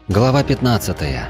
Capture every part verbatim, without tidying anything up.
Глава пятнадцатая.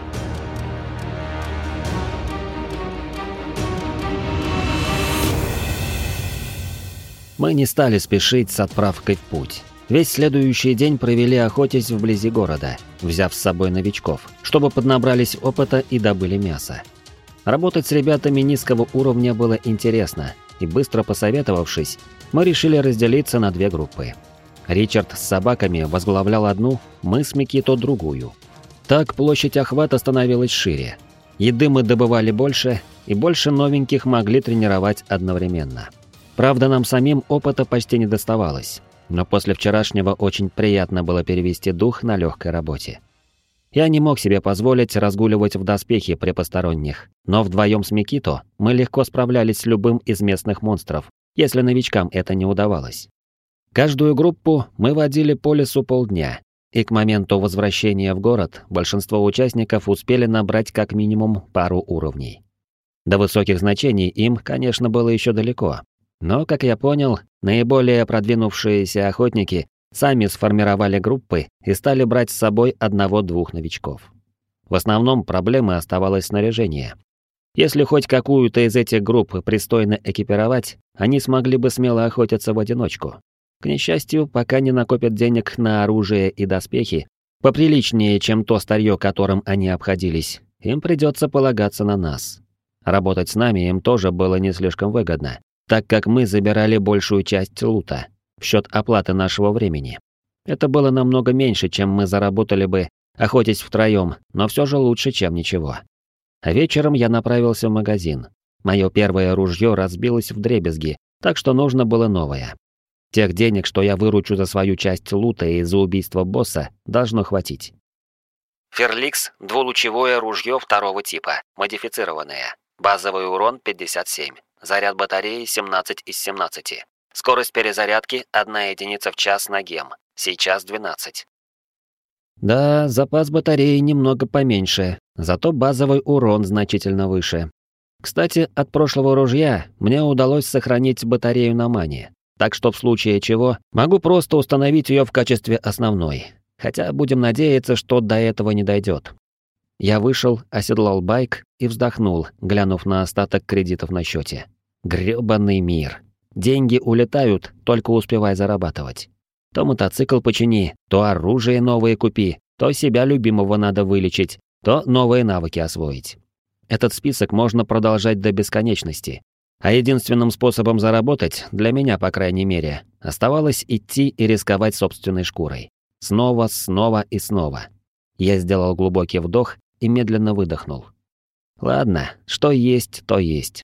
Мы не стали спешить с отправкой в путь. Весь следующий день провели охотясь вблизи города, взяв с собой новичков, чтобы поднабрались опыта и добыли мясо. Работать с ребятами низкого уровня было интересно, и быстро посоветовавшись, мы решили разделиться на две группы. Ричард с собаками возглавлял одну, мы с Микито другую. Так площадь охвата становилась шире. Еды мы добывали больше, и больше новеньких могли тренировать одновременно. Правда, нам самим опыта почти не доставалось, но после вчерашнего очень приятно было перевести дух на легкой работе. Я не мог себе позволить разгуливать в доспехе при посторонних, но вдвоем с Микито мы легко справлялись с любым из местных монстров, если новичкам это не удавалось. Каждую группу мы водили по лесу полдня, и к моменту возвращения в город большинство участников успели набрать как минимум пару уровней. До высоких значений им, конечно, было еще далеко, но, как я понял, наиболее продвинувшиеся охотники сами сформировали группы и стали брать с собой одного-двух новичков. В основном проблемой оставалось снаряжение. Если хоть какую-то из этих групп пристойно экипировать, они смогли бы смело охотиться в одиночку. К несчастью, пока не накопят денег на оружие и доспехи, поприличнее, чем то старье, которым они обходились, им придется полагаться на нас. Работать с нами им тоже было не слишком выгодно, так как мы забирали большую часть лута в счет оплаты нашего времени. Это было намного меньше, чем мы заработали бы, охотясь втроем, но все же лучше, чем ничего. А вечером я направился в магазин. Мое первое ружье разбилось вдребезги, так что нужно было новое. Тех денег, что я выручу за свою часть лута и за убийство босса, должно хватить. Ферликс – двулучевое ружье второго типа, модифицированное. Базовый урон пятьдесят семь. Заряд батареи семнадцать из семнадцати. Скорость перезарядки одна единица в час на гем. Сейчас двенадцать. Да, запас батареи немного поменьше, зато базовый урон значительно выше. Кстати, от прошлого ружья мне удалось сохранить батарею на мане. Так что в случае чего, могу просто установить ее в качестве основной. Хотя будем надеяться, что до этого не дойдет. Я вышел, оседлал байк и вздохнул, глянув на остаток кредитов на счете. Грёбаный мир. Деньги улетают, только успевай зарабатывать. То мотоцикл почини, то оружие новое купи, то себя любимого надо вылечить, то новые навыки освоить. Этот список можно продолжать до бесконечности. А единственным способом заработать, для меня, по крайней мере, оставалось идти и рисковать собственной шкурой. Снова, снова и снова. Я сделал глубокий вдох и медленно выдохнул. Ладно, что есть, то есть.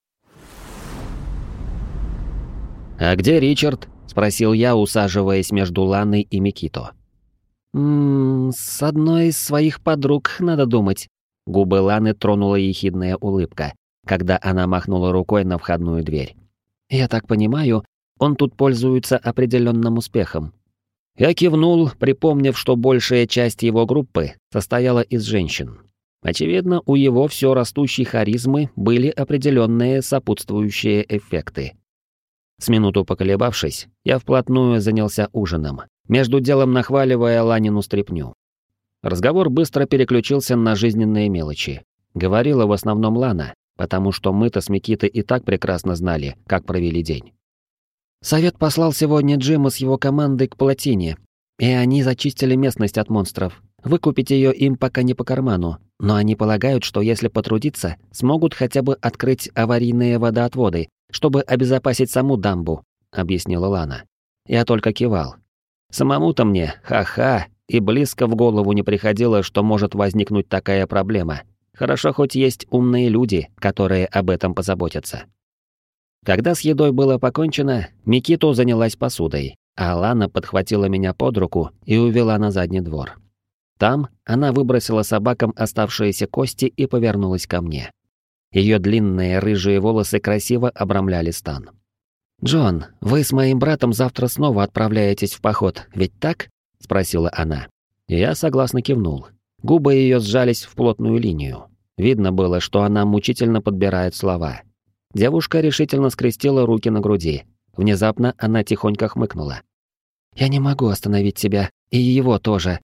«А где Ричард?» — спросил я, усаживаясь между Ланой и Микито. «Ммм, с одной из своих подруг, надо думать». Губы Ланы тронула ехидная улыбка, когда она махнула рукой на входную дверь. «Я так понимаю, он тут пользуется определенным успехом». Я кивнул, припомнив, что большая часть его группы состояла из женщин. Очевидно, у его все растущей харизмы были определенные сопутствующие эффекты. С минуту поколебавшись, я вплотную занялся ужином, между делом нахваливая Ланину стряпню. Разговор быстро переключился на жизненные мелочи. Говорила в основном Лана, потому что мы-то с Микитой и так прекрасно знали, как провели день. Совет послал сегодня Джима с его командой к плотине, и они зачистили местность от монстров. Выкупить ее им пока не по карману, но они полагают, что если потрудиться, смогут хотя бы открыть аварийные водоотводы, чтобы обезопасить саму дамбу, объяснила Лана. Я только кивал. Самому-то мне, ха-ха, и близко в голову не приходило, что может возникнуть такая проблема. Хорошо, хоть есть умные люди, которые об этом позаботятся. Когда с едой было покончено, Микито занялась посудой, а Лана подхватила меня под руку и увела на задний двор. Там она выбросила собакам оставшиеся кости и повернулась ко мне. Ее длинные рыжие волосы красиво обрамляли стан. «Джон, вы с моим братом завтра снова отправляетесь в поход, ведь так?» — спросила она. Я согласно кивнул. Губы ее сжались в плотную линию. Видно было, что она мучительно подбирает слова. Девушка решительно скрестила руки на груди. Внезапно она тихонько хмыкнула. «Я не могу остановить тебя, и его тоже.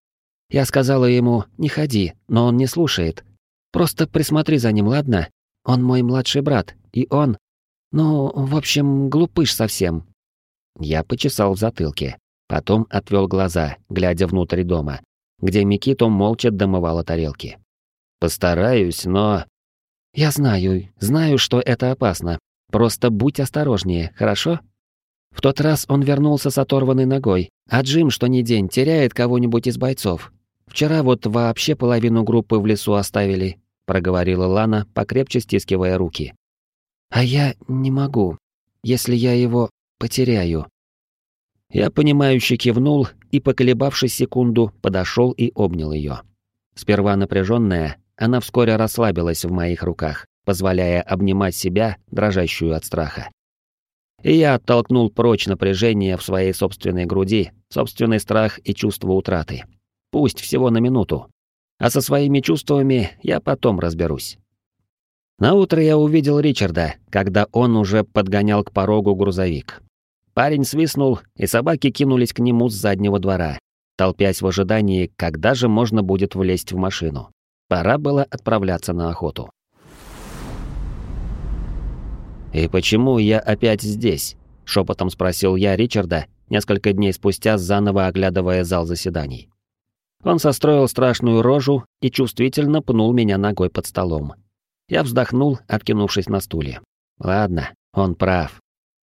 Я сказала ему «не ходи», но он не слушает. Просто присмотри за ним, ладно? Он мой младший брат, и он... Ну, в общем, глупыш совсем». Я почесал в затылке, потом отвел глаза, глядя внутрь дома, где Микито молча домывала тарелки. «Постараюсь, но...» «Я знаю, знаю, что это опасно. Просто будь осторожнее, хорошо?» В тот раз он вернулся с оторванной ногой, а Джим, что ни день, теряет кого-нибудь из бойцов. Вчера вот вообще половину группы в лесу оставили, проговорила Лана, покрепче стискивая руки. А я не могу, если я его потеряю. Я понимающе кивнул и, поколебавшись секунду, подошел и обнял ее. Сперва напряженная, она вскоре расслабилась в моих руках, позволяя обнимать себя, дрожащую от страха. И я оттолкнул прочь напряжение в своей собственной груди, собственный страх и чувство утраты. Пусть всего на минуту. А со своими чувствами я потом разберусь. Наутро я увидел Ричарда, когда он уже подгонял к порогу грузовик. Парень свистнул, и собаки кинулись к нему с заднего двора, толпясь в ожидании, когда же можно будет влезть в машину. Пора было отправляться на охоту. «И почему я опять здесь?» — шепотом спросил я Ричарда, несколько дней спустя заново оглядывая зал заседаний. Он состроил страшную рожу и чувствительно пнул меня ногой под столом. Я вздохнул, откинувшись на стуле. Ладно, он прав.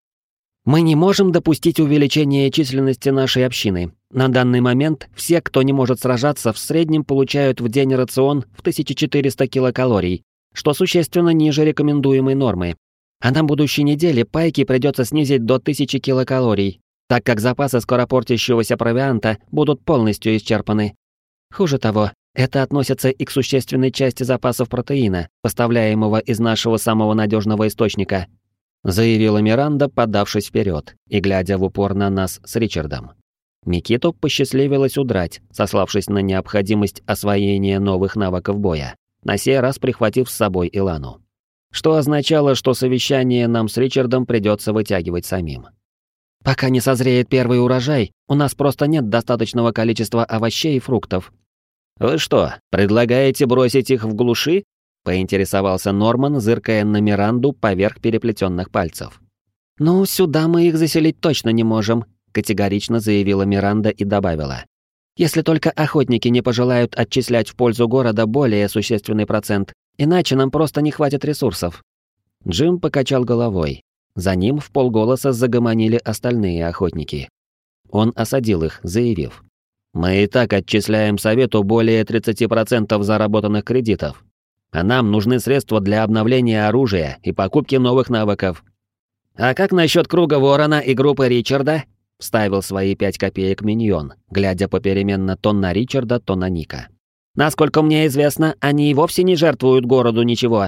«Мы не можем допустить увеличения численности нашей общины. На данный момент все, кто не может сражаться, в среднем получают в день рацион в тысяча четыреста килокалорий, что существенно ниже рекомендуемой нормы. А на будущей неделе пайки придется снизить до тысячи килокалорий, так как запасы скоропортящегося провианта будут полностью исчерпаны. Хуже того, это относится и к существенной части запасов протеина, поставляемого из нашего самого надежного источника», заявила Миранда, подавшись вперед и глядя в упор на нас с Ричардом. Микито посчастливилось удрать, сославшись на необходимость освоения новых навыков боя, на сей раз прихватив с собой Илану. Что означало, что совещание нам с Ричардом придется вытягивать самим. «Пока не созреет первый урожай, у нас просто нет достаточного количества овощей и фруктов». «Вы что, предлагаете бросить их в глуши?» — поинтересовался Норман, зыркая на Миранду поверх переплетенных пальцев. «Ну, сюда мы их заселить точно не можем», — категорично заявила Миранда и добавила. «Если только охотники не пожелают отчислять в пользу города более существенный процент, иначе нам просто не хватит ресурсов». Джим покачал головой. За ним вполголоса загомонили остальные охотники. Он осадил их, заявив: «Мы и так отчисляем совету более тридцати процентов заработанных кредитов. А нам нужны средства для обновления оружия и покупки новых навыков». «А как насчет круга Ворона и группы Ричарда?» — вставил свои пять копеек Миньон, глядя попеременно то на Ричарда, то на Ника. «Насколько мне известно, они и вовсе не жертвуют городу ничего».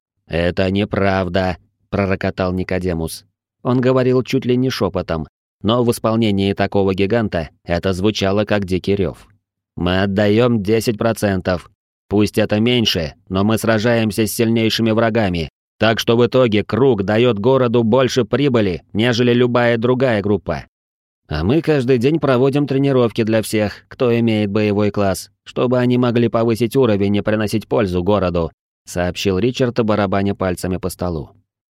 «Это неправда», — пророкотал Никодемус. Он говорил чуть ли не шепотом, но в исполнении такого гиганта это звучало как дикий рев. «Мы отдаем десять процентов. Пусть это меньше, но мы сражаемся с сильнейшими врагами, так что в итоге круг дает городу больше прибыли, нежели любая другая группа. А мы каждый день проводим тренировки для всех, кто имеет боевой класс, чтобы они могли повысить уровень и приносить пользу городу», сообщил Ричард, барабаня пальцами по столу.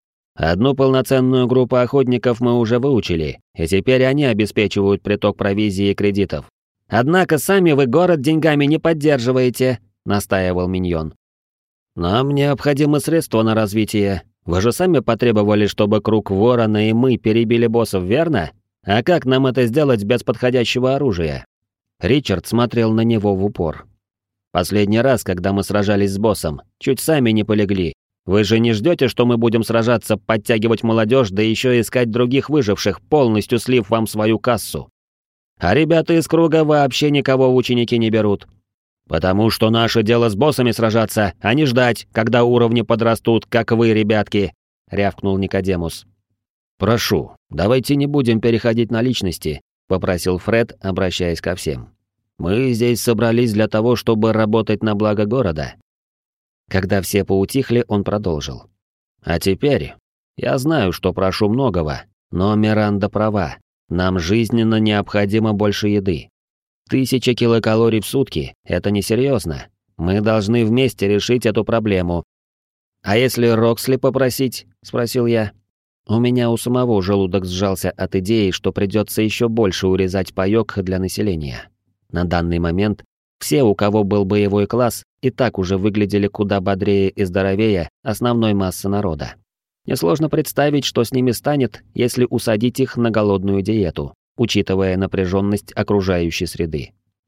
«Одну полноценную группу охотников мы уже выучили, и теперь они обеспечивают приток провизии и кредитов. Однако сами вы город деньгами не поддерживаете», — настаивал Миньон. «Нам необходимы средства на развитие. Вы же сами потребовали, чтобы круг Ворона и мы перебили боссов, верно? А как нам это сделать без подходящего оружия?» Ричард смотрел на него в упор. «Последний раз, когда мы сражались с боссом, чуть сами не полегли. Вы же не ждете, что мы будем сражаться, подтягивать молодежь, да еще искать других выживших, полностью слив вам свою кассу? А ребята из круга вообще никого в ученики не берут. Потому что наше дело с боссами сражаться, а не ждать, когда уровни подрастут, как вы, ребятки», — рявкнул Никодемус. «Прошу, давайте не будем переходить на личности», — попросил Фред, обращаясь ко всем. «Мы здесь собрались для того, чтобы работать на благо города». Когда все поутихли, он продолжил. «А теперь, я знаю, что прошу многого, но Миранда права, нам жизненно необходимо больше еды. Тысяча килокалорий в сутки — это несерьезно. Мы должны вместе решить эту проблему. «А если Роксли попросить?» — спросил я. У меня у самого желудок сжался от идеи, что придется еще больше урезать паёк для населения. На данный момент все, у кого был боевой класс, и так уже выглядели куда бодрее и здоровее основной массы народа. Несложно представить, что с ними станет, если усадить их на голодную диету, учитывая напряженность окружающей среды.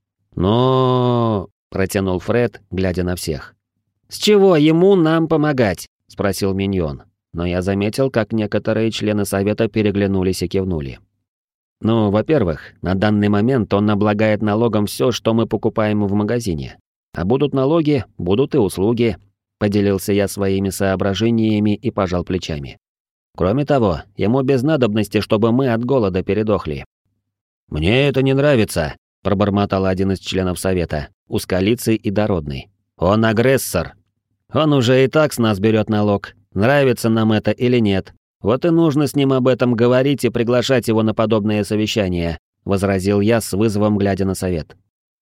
«Но...» — протянул Фред, глядя на всех. «С чего ему нам помогать?» — спросил Миньон. Но я заметил, как некоторые члены совета переглянулись и кивнули. «Ну, во-первых, на данный момент он облагает налогом все, что мы покупаем в магазине. А будут налоги, будут и услуги», — поделился я своими соображениями и пожал плечами. «Кроме того, ему без надобности, чтобы мы от голода передохли». «Мне это не нравится», — пробормотал один из членов совета, узколицый и дородный. «Он агрессор. Он уже и так с нас берет налог, нравится нам это или нет. Вот и нужно с ним об этом говорить и приглашать его на подобные совещания», — возразил я с вызовом, глядя на совет.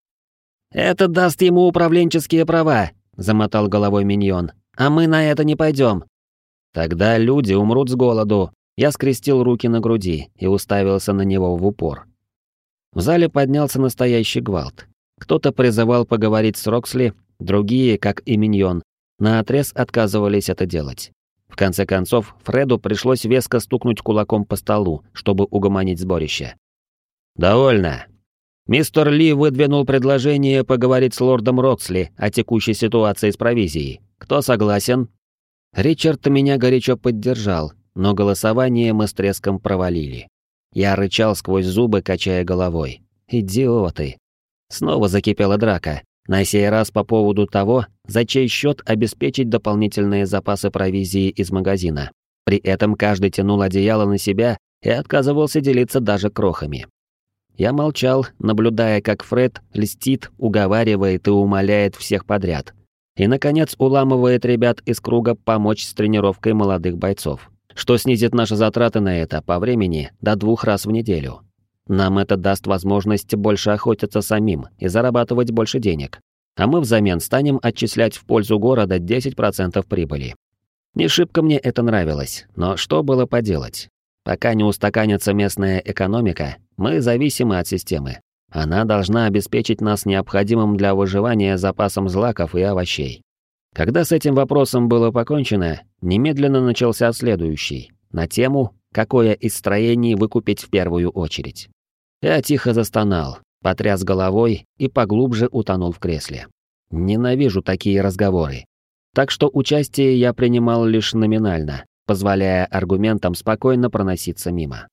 «Это даст ему управленческие права», — замотал головой Миньон. «А мы на это не пойдем». «Тогда люди умрут с голоду». Я скрестил руки на груди и уставился на него в упор. В зале поднялся настоящий гвалт. Кто-то призывал поговорить с Роксли, другие, как и Миньон, наотрез отказывались это делать. В конце концов, Фреду пришлось веско стукнуть кулаком по столу, чтобы угомонить сборище. «Довольно. Мистер Ли выдвинул предложение поговорить с лордом Роксли о текущей ситуации с провизией. Кто согласен?» Ричард меня горячо поддержал, но голосование мы с треском провалили. Я рычал сквозь зубы, качая головой. «Идиоты!» Снова закипела драка, на сей раз по поводу того, за чей счет обеспечить дополнительные запасы провизии из магазина. При этом каждый тянул одеяло на себя и отказывался делиться даже крохами. Я молчал, наблюдая, как Фред льстит, уговаривает и умоляет всех подряд. И, наконец, уламывает ребят из круга помочь с тренировкой молодых бойцов, что снизит наши затраты на это по времени до двух раз в неделю. Нам это даст возможность больше охотиться самим и зарабатывать больше денег, а мы взамен станем отчислять в пользу города десять процентов прибыли. Не шибко мне это нравилось, но что было поделать? Пока не устаканится местная экономика, мы зависимы от системы. Она должна обеспечить нас необходимым для выживания запасом злаков и овощей. Когда с этим вопросом было покончено, немедленно начался следующий, на тему, какое из строений выкупить в первую очередь. Я тихо застонал, потряс головой и поглубже утонул в кресле. Ненавижу такие разговоры. Так что участие я принимал лишь номинально, позволяя аргументам спокойно проноситься мимо.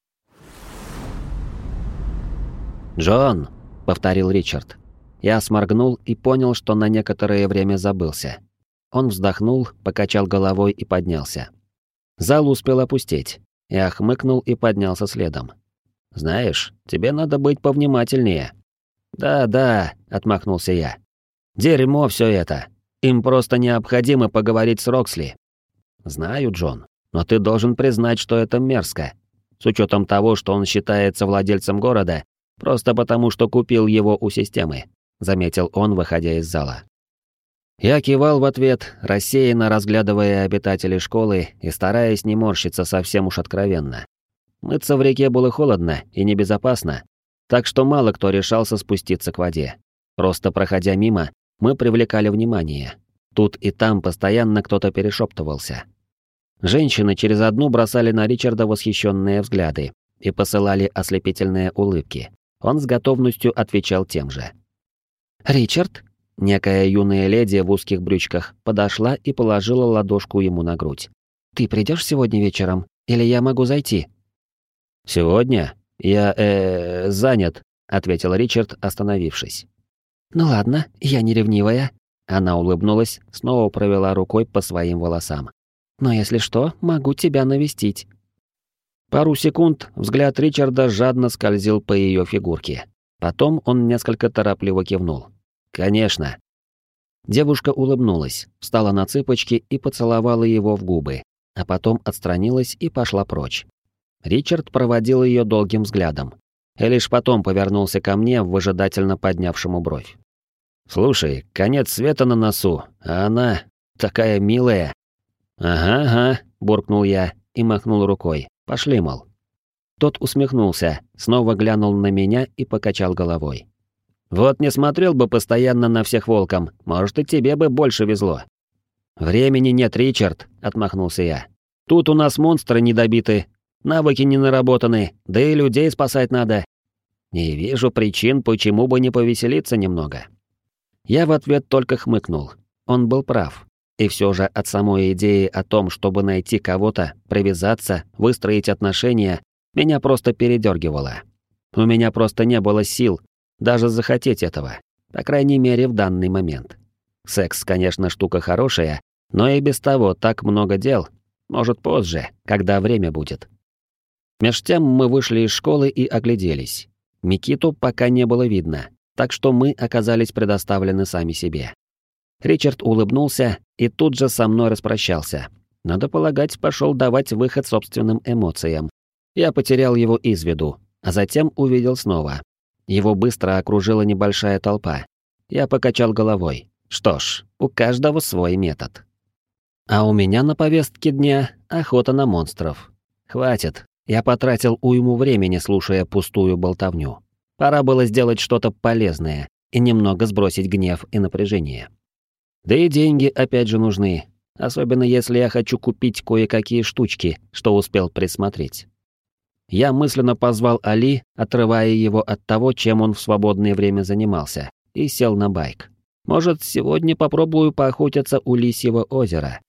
«Джон!» — повторил Ричард. Я сморгнул и понял, что на некоторое время забылся. Он вздохнул, покачал головой и поднялся. Зал успел опустеть. Я хмыкнул и поднялся следом. «Знаешь, тебе надо быть повнимательнее». «Да, да», — отмахнулся я. «Дерьмо все это. Им просто необходимо поговорить с Роксли». «Знаю, Джон, но ты должен признать, что это мерзко. С учетом того, что он считается владельцем города, просто потому, что купил его у системы», — заметил он, выходя из зала. Я кивал в ответ, рассеянно разглядывая обитателей школы и стараясь не морщиться совсем уж откровенно. Мыться в реке было холодно и небезопасно, так что мало кто решался спуститься к воде. Просто проходя мимо, мы привлекали внимание. Тут и там постоянно кто-то перешептывался. Женщины через одну бросали на Ричарда восхищенные взгляды и посылали ослепительные улыбки. Он с готовностью отвечал тем же. «Ричард?» Некая юная леди в узких брючках подошла и положила ладошку ему на грудь. «Ты придешь сегодня вечером? Или я могу зайти?» «Сегодня? Я, э, занят», — ответил Ричард, остановившись. «Ну ладно, я не ревнивая». Она улыбнулась, снова провела рукой по своим волосам. «Но если что, могу тебя навестить». Пару секунд взгляд Ричарда жадно скользил по ее фигурке. Потом он несколько торопливо кивнул. «Конечно». Девушка улыбнулась, встала на цыпочки и поцеловала его в губы, а потом отстранилась и пошла прочь. Ричард проводил ее долгим взглядом. и лишь потом повернулся ко мне, выжидательно поднявшему бровь. «Слушай, конец света на носу, а она такая милая». «Ага, ага», — буркнул я и махнул рукой. «Пошли, мол». Тот усмехнулся, снова глянул на меня и покачал головой. «Вот не смотрел бы постоянно на всех волком, может, и тебе бы больше везло». «Времени нет, Ричард», — отмахнулся я. «Тут у нас монстры недобиты, навыки не наработаны, да и людей спасать надо. Не вижу причин, почему бы не повеселиться немного». Я в ответ только хмыкнул. Он был прав. И все же от самой идеи о том, чтобы найти кого-то, привязаться, выстроить отношения, меня просто передергивало. У меня просто не было сил даже захотеть этого, по крайней мере в данный момент. Секс, конечно, штука хорошая, но и без того так много дел. Может, позже, когда время будет. Меж тем мы вышли из школы и огляделись. Микиту пока не было видно, так что мы оказались предоставлены сами себе. Ричард улыбнулся и тут же со мной распрощался. Надо полагать, пошел давать выход собственным эмоциям. Я потерял его из виду, а затем увидел снова. Его быстро окружила небольшая толпа. Я покачал головой. Что ж, у каждого свой метод. А у меня на повестке дня охота на монстров. Хватит, я потратил уйму времени, слушая пустую болтовню. Пора было сделать что-то полезное и немного сбросить гнев и напряжение. Да и деньги опять же нужны, особенно если я хочу купить кое-какие штучки, что успел присмотреть. Я мысленно позвал Али, отрывая его от того, чем он в свободное время занимался, и сел на байк. Может, сегодня попробую поохотиться у Лисьего озера.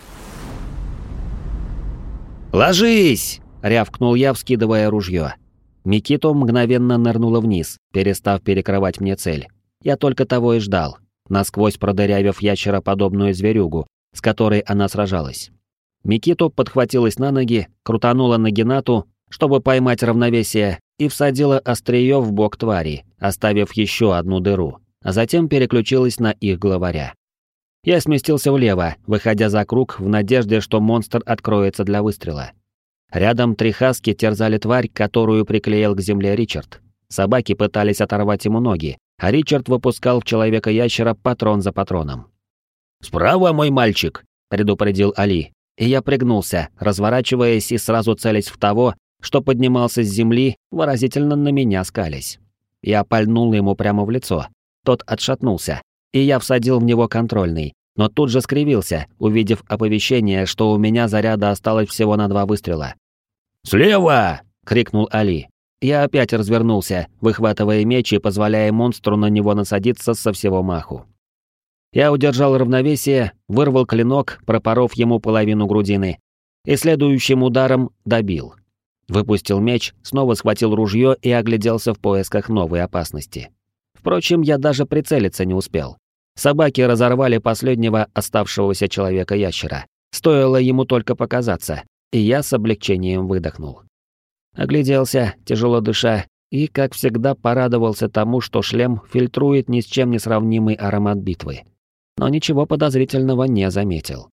«Ложись!» — рявкнул я, вскидывая ружье. Микито мгновенно нырнула вниз, перестав перекрывать мне цель. Я только того и ждал, насквозь продырявив ящероподобную зверюгу, с которой она сражалась. Микито подхватилась на ноги, крутанула нагинату, чтобы поймать равновесие, и всадила острие в бок твари, оставив еще одну дыру, а затем переключилась на их главаря. Я сместился влево, выходя за круг в надежде, что монстр откроется для выстрела. Рядом три хаски терзали тварь, которую приклеил к земле Ричард. Собаки пытались оторвать ему ноги, а Ричард выпускал в человека-ящера патрон за патроном. «Справа, мой мальчик!» — предупредил Али, и я пригнулся, разворачиваясь и сразу целясь в того, что поднимался с земли, выразительно на меня скались. Я пальнул ему прямо в лицо. Тот отшатнулся, и я всадил в него контрольный, но тут же скривился, увидев оповещение, что у меня заряда осталось всего на два выстрела. «Слева!» — крикнул Али. Я опять развернулся, выхватывая меч и позволяя монстру на него насадиться со всего маху. Я удержал равновесие, вырвал клинок, пропоров ему половину грудины, и следующим ударом добил. Выпустил меч, снова схватил ружье и огляделся в поисках новой опасности. Впрочем, я даже прицелиться не успел. Собаки разорвали последнего оставшегося человека-ящера. Стоило ему только показаться, и я с облегчением выдохнул. Огляделся, тяжело дыша, и, как всегда, порадовался тому, что шлем фильтрует ни с чем не сравнимый аромат битвы. Но ничего подозрительного не заметил.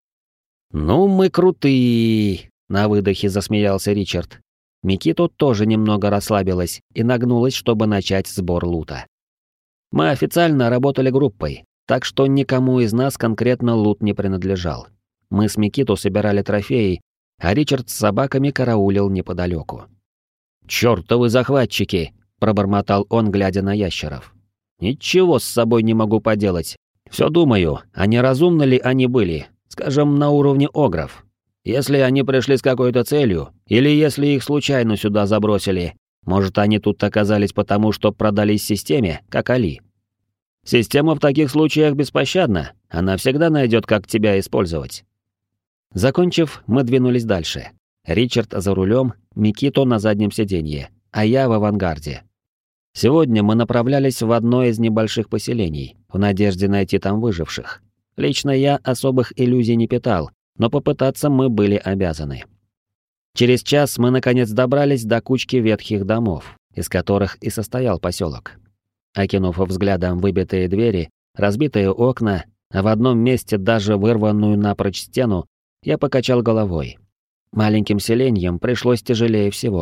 «Ну мы крутые!» — на выдохе засмеялся Ричард. Микито тоже немного расслабилась и нагнулась, чтобы начать сбор лута. Мы официально работали группой, так что никому из нас конкретно лут не принадлежал. Мы с Микито собирали трофеи, а Ричард с собаками караулил неподалеку. «Чёртовы захватчики!» — пробормотал он, глядя на ящеров. «Ничего с собой не могу поделать. Все думаю, а не разумны ли они были, скажем, на уровне огров? Если они пришли с какой-то целью, или если их случайно сюда забросили, может, они тут оказались потому, что продались системе, как Али. Система в таких случаях беспощадна, она всегда найдет, как тебя использовать». Закончив, мы двинулись дальше. Ричард за рулем, Микито на заднем сиденье, а я в авангарде. Сегодня мы направлялись в одно из небольших поселений, в надежде найти там выживших. Лично я особых иллюзий не питал, но попытаться мы были обязаны. Через час мы наконец добрались до кучки ветхих домов, из которых и состоял поселок. Окинув взглядом выбитые двери, разбитые окна, а в одном месте даже вырванную напрочь стену, я покачал головой. Маленьким селеньям пришлось тяжелее всего.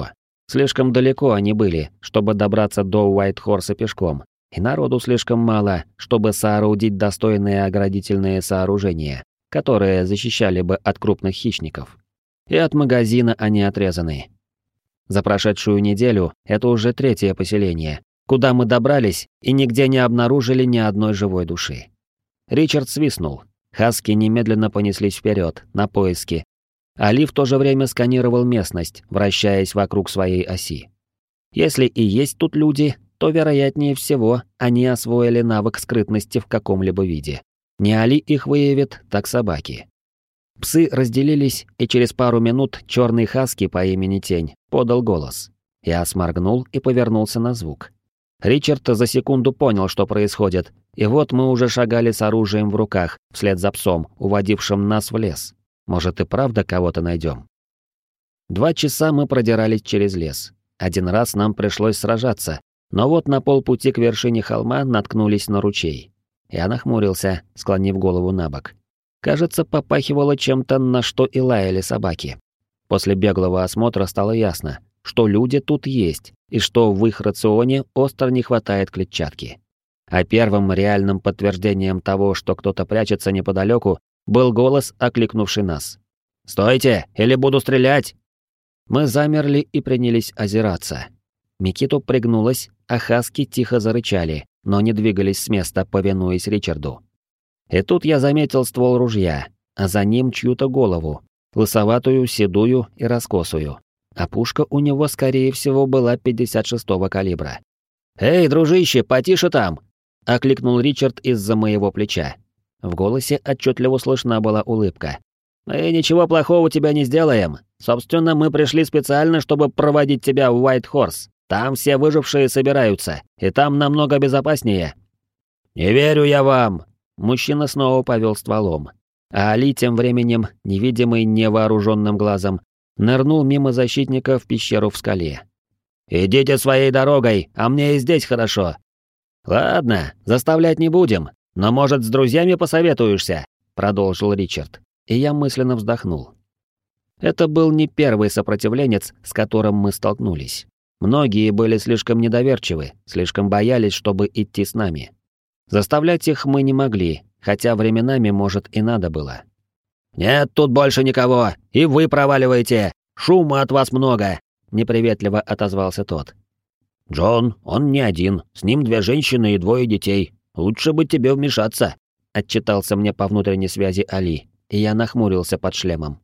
Слишком далеко они были, чтобы добраться до Уайт-Хорса пешком, и народу слишком мало, чтобы соорудить достойные оградительные сооружения, которые защищали бы от крупных хищников. И от магазина они отрезаны. За прошедшую неделю это уже третье поселение, куда мы добрались и нигде не обнаружили ни одной живой души. Ричард свистнул. Хаски немедленно понеслись вперед, на поиски. Али в то же время сканировал местность, вращаясь вокруг своей оси. Если и есть тут люди, то, вероятнее всего, они освоили навык скрытности в каком-либо виде. Не Али их выявит, так собаки. Псы разделились, и через пару минут черный хаски по имени Тень подал голос. Я сморгнул и повернулся на звук. Ричард за секунду понял, что происходит, и вот мы уже шагали с оружием в руках, вслед за псом, уводившим нас в лес. Может и правда кого-то найдем. Два часа мы продирались через лес. Один раз нам пришлось сражаться, но вот на полпути к вершине холма наткнулись на ручей. Я нахмурился, склонив голову на бок. Кажется, попахивало чем-то, на что и лаяли собаки. После беглого осмотра стало ясно, что люди тут есть, и что в их рационе остро не хватает клетчатки. А первым реальным подтверждением того, что кто-то прячется неподалеку, был голос, окликнувший нас. «Стойте, или буду стрелять!» Мы замерли и принялись озираться. Микиту пригнулась, а хаски тихо зарычали, но не двигались с места, повинуясь Ричарду. И тут я заметил ствол ружья, а за ним чью-то голову, лысоватую, седую и раскосую. А пушка у него, скорее всего, была пятьдесят шестого калибра. «Эй, дружище, потише там!» — окликнул Ричард из-за моего плеча. В голосе отчетливо слышна была улыбка. «Мы ничего плохого тебя не сделаем. Собственно, мы пришли специально, чтобы проводить тебя в Уайт-Хорс. Там все выжившие собираются, и там намного безопаснее». «Не верю я вам!» Мужчина снова повел стволом. А Али тем временем, невидимый невооруженным глазом, нырнул мимо защитника в пещеру в скале. «Идите своей дорогой, а мне и здесь хорошо». «Ладно, заставлять не будем, но, может, с друзьями посоветуешься?» — продолжил Ричард, и я мысленно вздохнул. Это был не первый сопротивленец, с которым мы столкнулись. Многие были слишком недоверчивы, слишком боялись, чтобы идти с нами. Заставлять их мы не могли, хотя временами, может, и надо было. «Нет тут больше никого, и вы проваливаете! Шума от вас много!» — неприветливо отозвался тот. «Джон, он не один, с ним две женщины и двое детей. Лучше бы тебе вмешаться», — отчитался мне по внутренней связи Али, и я нахмурился под шлемом.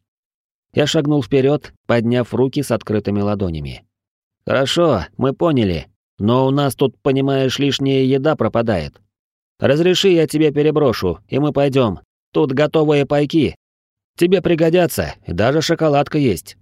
Я шагнул вперед, подняв руки с открытыми ладонями. «Хорошо, мы поняли, но у нас тут, понимаешь, лишняя еда пропадает. Разреши, я тебе переброшу, и мы пойдем. Тут готовые пайки. Тебе пригодятся, и даже шоколадка есть».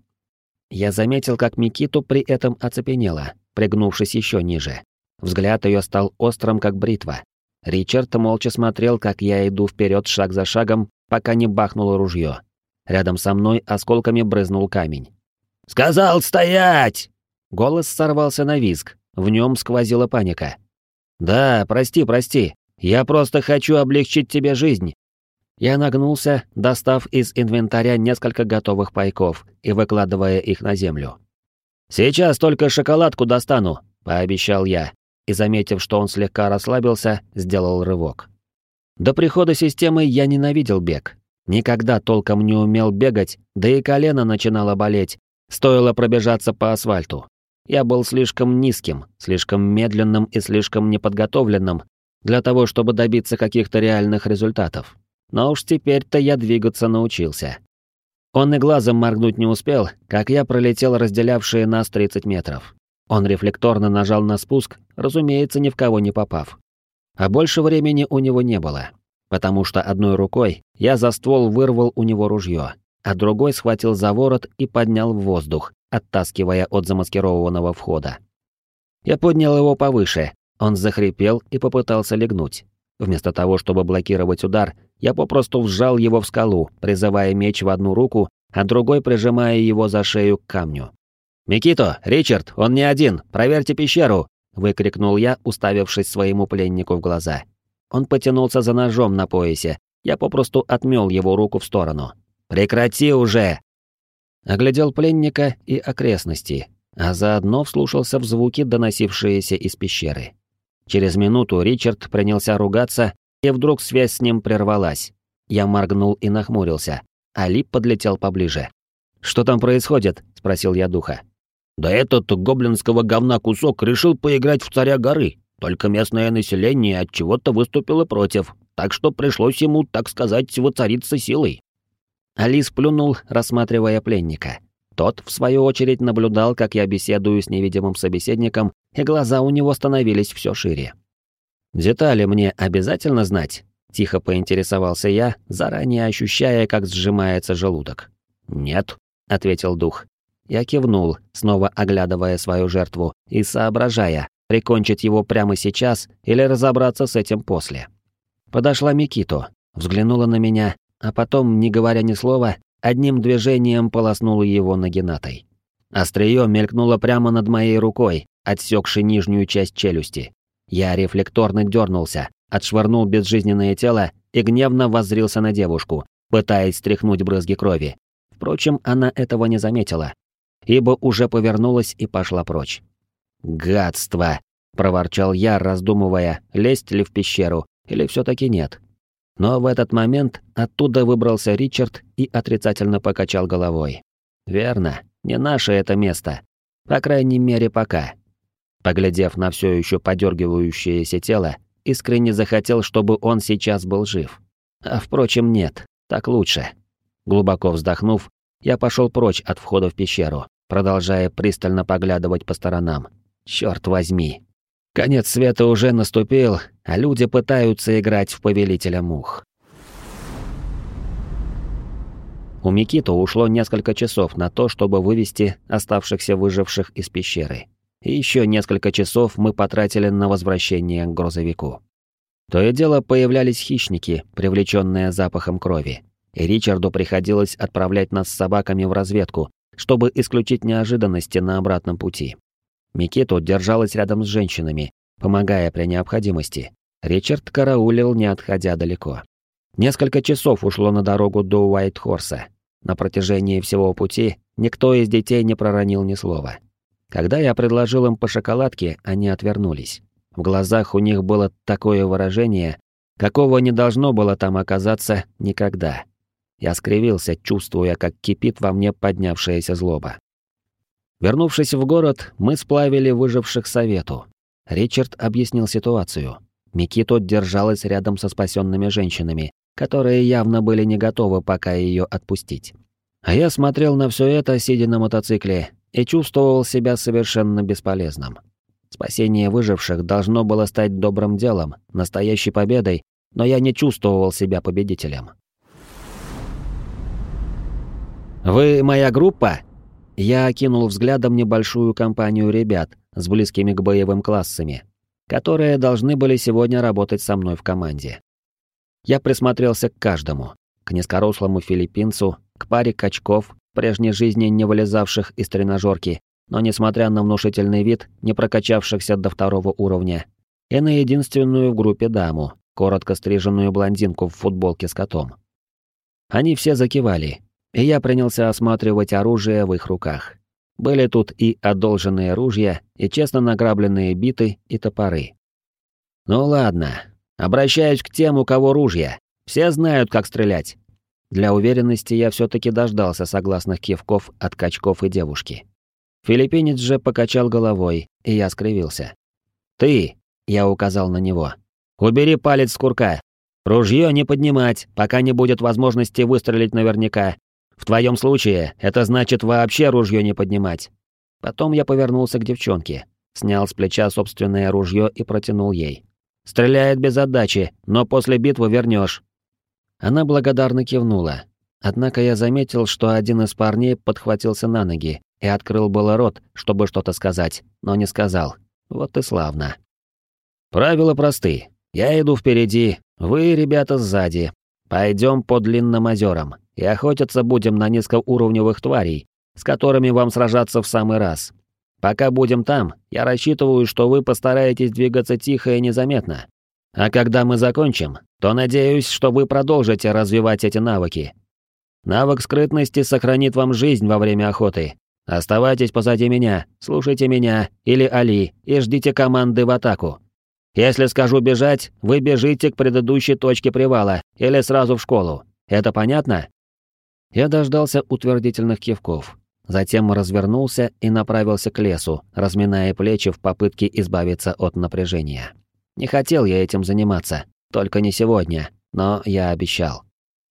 Я заметил, как Микиту при этом оцепенела, пригнувшись еще ниже. Взгляд ее стал острым, как бритва. Ричард молча смотрел, как я иду вперед шаг за шагом, пока не бахнуло ружье. Рядом со мной осколками брызнул камень. «Сказал стоять!» Голос сорвался на визг, в нем сквозила паника. «Да, прости, прости, я просто хочу облегчить тебе жизнь». Я нагнулся, достав из инвентаря несколько готовых пайков и выкладывая их на землю. «Сейчас только шоколадку достану», — пообещал я, и, заметив, что он слегка расслабился, сделал рывок. До прихода системы я ненавидел бег. Никогда толком не умел бегать, да и колено начинало болеть, стоило пробежаться по асфальту. Я был слишком низким, слишком медленным и слишком неподготовленным для того, чтобы добиться каких-то реальных результатов. Но уж теперь-то я двигаться научился. Он и глазом моргнуть не успел, как я пролетел разделявшие нас тридцать метров. Он рефлекторно нажал на спуск, разумеется, ни в кого не попав. А больше времени у него не было, потому что одной рукой я за ствол вырвал у него ружье, а другой схватил за ворот и поднял в воздух, оттаскивая от замаскированного входа. Я поднял его повыше, он захрипел и попытался легнуть. Вместо того, чтобы блокировать удар, я попросту вжал его в скалу, призывая меч в одну руку, а другой прижимая его за шею к камню. «Микито, Ричард, он не один, проверьте пещеру!» — выкрикнул я, уставившись своему пленнику в глаза. Он потянулся за ножом на поясе, я попросту отмел его руку в сторону. «Прекрати уже!» Оглядел пленника и окрестности. а заодно вслушался в звуки, доносившиеся из пещеры. Через минуту Ричард принялся ругаться, и вдруг связь с ним прервалась. Я моргнул и нахмурился, а Лип подлетел поближе. «Что там происходит?» — спросил я духа. «Да этот гоблинского говна кусок решил поиграть в царя горы, только местное население от чего-то выступило против, так что пришлось ему, так сказать, воцариться силой». Али сплюнул, рассматривая пленника. Тот, в свою очередь, наблюдал, как я беседую с невидимым собеседником, и глаза у него становились все шире. «Детали мне обязательно знать?» — тихо поинтересовался я, заранее ощущая, как сжимается желудок. «Нет», — ответил дух. Я кивнул, снова оглядывая свою жертву и соображая, прикончить его прямо сейчас или разобраться с этим после. Подошла Микито, взглянула на меня, а потом, не говоря ни слова, одним движением полоснула его нагинатой. Остриё мелькнуло прямо над моей рукой, отсекшей нижнюю часть челюсти. Я рефлекторно дернулся, отшвырнул безжизненное тело и гневно воззрился на девушку, пытаясь стряхнуть брызги крови. Впрочем, она этого не заметила, ибо уже повернулась и пошла прочь. «Гадство!» — проворчал я, раздумывая, лезть ли в пещеру, или все-таки нет. Но в этот момент оттуда выбрался Ричард и отрицательно покачал головой. «Верно, не наше это место. По крайней мере, пока». Поглядев на все еще подергивающееся тело, искренне захотел, чтобы он сейчас был жив. А впрочем, нет, так лучше. Глубоко вздохнув, я пошел прочь от входа в пещеру, продолжая пристально поглядывать по сторонам. Черт возьми. Конец света уже наступил, а люди пытаются играть в повелителя мух. У Микито ушло несколько часов на то, чтобы вывести оставшихся выживших из пещеры. И еще несколько часов мы потратили на возвращение к грузовику. То и дело появлялись хищники, привлеченные запахом крови. И Ричарду приходилось отправлять нас с собаками в разведку, чтобы исключить неожиданности на обратном пути. Микито держалась рядом с женщинами, помогая при необходимости. Ричард караулил, не отходя далеко. Несколько часов ушло на дорогу до Уайт-Хорса. На протяжении всего пути никто из детей не проронил ни слова. Когда я предложил им по шоколадке, они отвернулись. В глазах у них было такое выражение, какого не должно было там оказаться никогда. Я скривился, чувствуя, как кипит во мне поднявшаяся злоба. Вернувшись в город, мы сплавили выживших совету. Ричард объяснил ситуацию. Микито держалась рядом со спасенными женщинами, которые явно были не готовы пока ее отпустить. А я смотрел на все это, сидя на мотоцикле, и чувствовал себя совершенно бесполезным. Спасение выживших должно было стать добрым делом, настоящей победой, но я не чувствовал себя победителем. «Вы моя группа?» Я окинул взглядом небольшую компанию ребят с близкими к боевым классами, которые должны были сегодня работать со мной в команде. Я присмотрелся к каждому. К низкорослому филиппинцу, к паре качков, в прежней жизни не вылезавших из тренажерки, но, несмотря на внушительный вид, не прокачавшихся до второго уровня, и на единственную в группе даму, коротко стриженную блондинку в футболке с котом. Они все закивали, и я принялся осматривать оружие в их руках. Были тут и одолженные ружья, и честно награбленные биты и топоры. Ну ладно, обращаюсь к тем, у кого ружья. Все знают, как стрелять. Для уверенности я все-таки дождался согласных кивков от качков и девушки. Филиппинец же покачал головой, и я скривился. «Ты», — я указал на него, — «убери палец с курка. Ружье не поднимать, пока не будет возможности выстрелить наверняка. В твоем случае это значит вообще ружье не поднимать». Потом я повернулся к девчонке, снял с плеча собственное ружье и протянул ей. «Стреляет без отдачи, но после битвы вернешь». Она благодарно кивнула. Однако я заметил, что один из парней подхватился на ноги и открыл было рот, чтобы что-то сказать, но не сказал. Вот и славно. Правила просты. Я иду впереди, вы, ребята, сзади. Пойдем по длинным озерам и охотиться будем на низкоуровневых тварей, с которыми вам сражаться в самый раз. Пока будем там, я рассчитываю, что вы постараетесь двигаться тихо и незаметно. А когда мы закончим, то надеюсь, что вы продолжите развивать эти навыки. Навык скрытности сохранит вам жизнь во время охоты, Оставайтесь позади меня, слушайте меня или Али и ждите команды в атаку. Если скажу бежать, вы бежите к предыдущей точке привала или сразу в школу. Это понятно?» Я дождался утвердительных кивков. Затем развернулся и направился к лесу, разминая плечи в попытке избавиться от напряжения. Не хотел я этим заниматься, только не сегодня, но я обещал.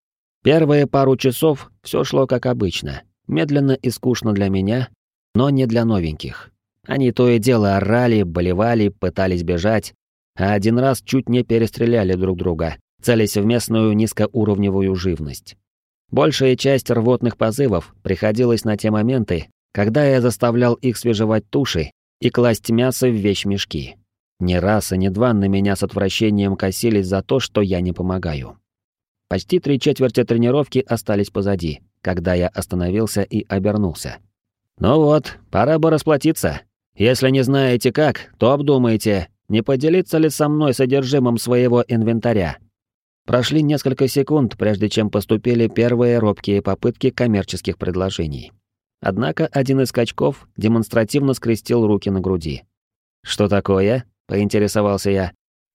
Первые пару часов все шло как обычно, медленно и скучно для меня, но не для новеньких. Они то и дело орали, болевали, пытались бежать, а один раз чуть не перестреляли друг друга, целясь в местную низкоуровневую живность. Большая часть рвотных позывов приходилась на те моменты, когда я заставлял их свежевать туши и класть мясо в вещмешки. Ни раз и ни два на меня с отвращением косились за то, что я не помогаю. Почти три четверти тренировки остались позади, когда я остановился и обернулся. «Ну вот, пора бы расплатиться. Если не знаете как, то обдумайте, не поделиться ли со мной содержимым своего инвентаря». Прошли несколько секунд, прежде чем поступили первые робкие попытки коммерческих предложений. Однако один из качков демонстративно скрестил руки на груди. «Что такое?» — поинтересовался я.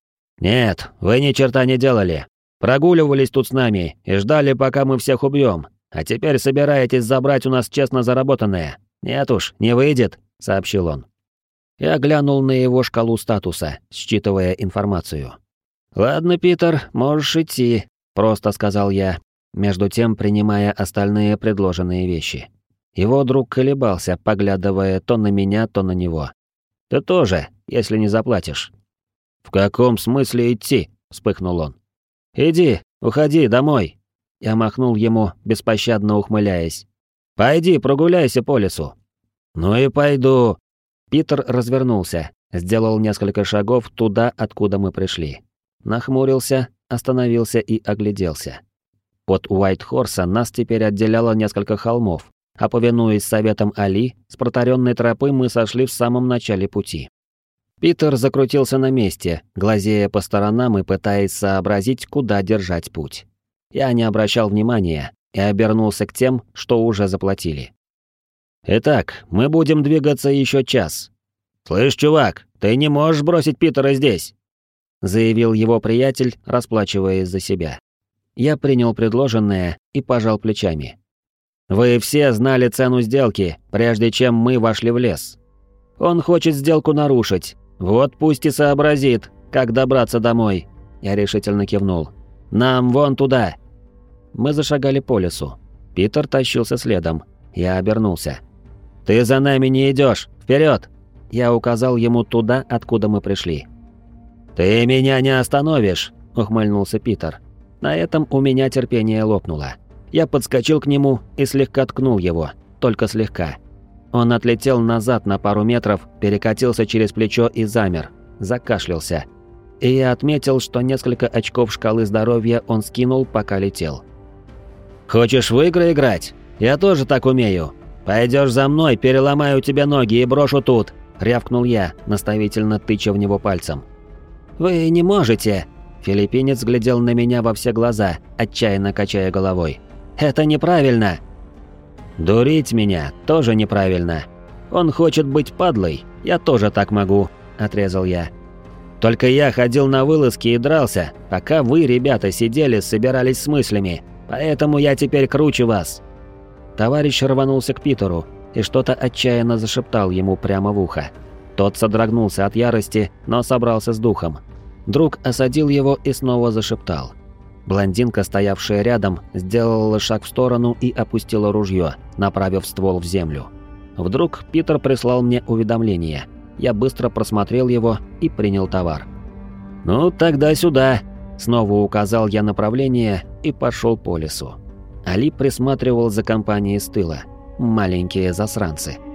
«Нет, вы ни черта не делали. Прогуливались тут с нами и ждали, пока мы всех убьем, а теперь собираетесь забрать у нас честно заработанное. Нет уж, не выйдет», — сообщил он. Я глянул на его шкалу статуса, считывая информацию. «Ладно, Питер, можешь идти», — просто сказал я, между тем принимая остальные предложенные вещи. Его друг колебался, поглядывая то на меня, то на него. «Ты тоже, если не заплатишь». «В каком смысле идти?» — вспыхнул он. «Иди, уходи домой». Я махнул ему, беспощадно ухмыляясь. «Пойди, прогуляйся по лесу». «Ну и пойду». Питер развернулся, сделал несколько шагов туда, откуда мы пришли. Нахмурился, остановился и огляделся. От Уайт-Хорса нас теперь отделяло несколько холмов, а повинуясь советам Али, с протаренной тропы мы сошли в самом начале пути. Питер закрутился на месте, глазея по сторонам и пытаясь сообразить, куда держать путь. Я не обращал внимания и обернулся к тем, что уже заплатили. «Итак, мы будем двигаться еще час». «Слышь, чувак, ты не можешь бросить Питера здесь», — заявил его приятель, расплачиваясь за себя. Я принял предложенное и пожал плечами. «Вы все знали цену сделки, прежде чем мы вошли в лес. Он хочет сделку нарушить, вот пусть и сообразит, как добраться домой». Я решительно кивнул. «Нам вон туда». Мы зашагали по лесу. Питер тащился следом. Я обернулся. «Ты за нами не идешь, вперед!» Я указал ему туда, откуда мы пришли. «Ты меня не остановишь!» — ухмыльнулся Питер. На этом у меня терпение лопнуло. Я подскочил к нему и слегка ткнул его, только слегка. Он отлетел назад на пару метров, перекатился через плечо и замер, закашлялся. И я отметил, что несколько очков шкалы здоровья он скинул, пока летел. «Хочешь в игры играть? Я тоже так умею. Пойдешь за мной, переломаю тебе ноги и брошу тут!» — рявкнул я, наставительно тыча в него пальцем. «Вы не можете!» Филиппинец глядел на меня во все глаза, отчаянно качая головой. «Это неправильно!» «Дурить меня тоже неправильно. Он хочет быть падлой, я тоже так могу», — отрезал я. «Только я ходил на вылазки и дрался, пока вы, ребята, сидели, собирались с мыслями, поэтому я теперь круче вас». Товарищ рванулся к Питеру и что-то отчаянно зашептал ему прямо в ухо. Тот содрогнулся от ярости, но собрался с духом. Друг осадил его и снова зашептал. Блондинка, стоявшая рядом, сделала шаг в сторону и опустила ружье, направив ствол в землю. Вдруг Питер прислал мне уведомление. Я быстро просмотрел его и принял товар. «Ну, тогда сюда!» Снова указал я направление и пошел по лесу. Али присматривал за компанией с тыла. Маленькие засранцы.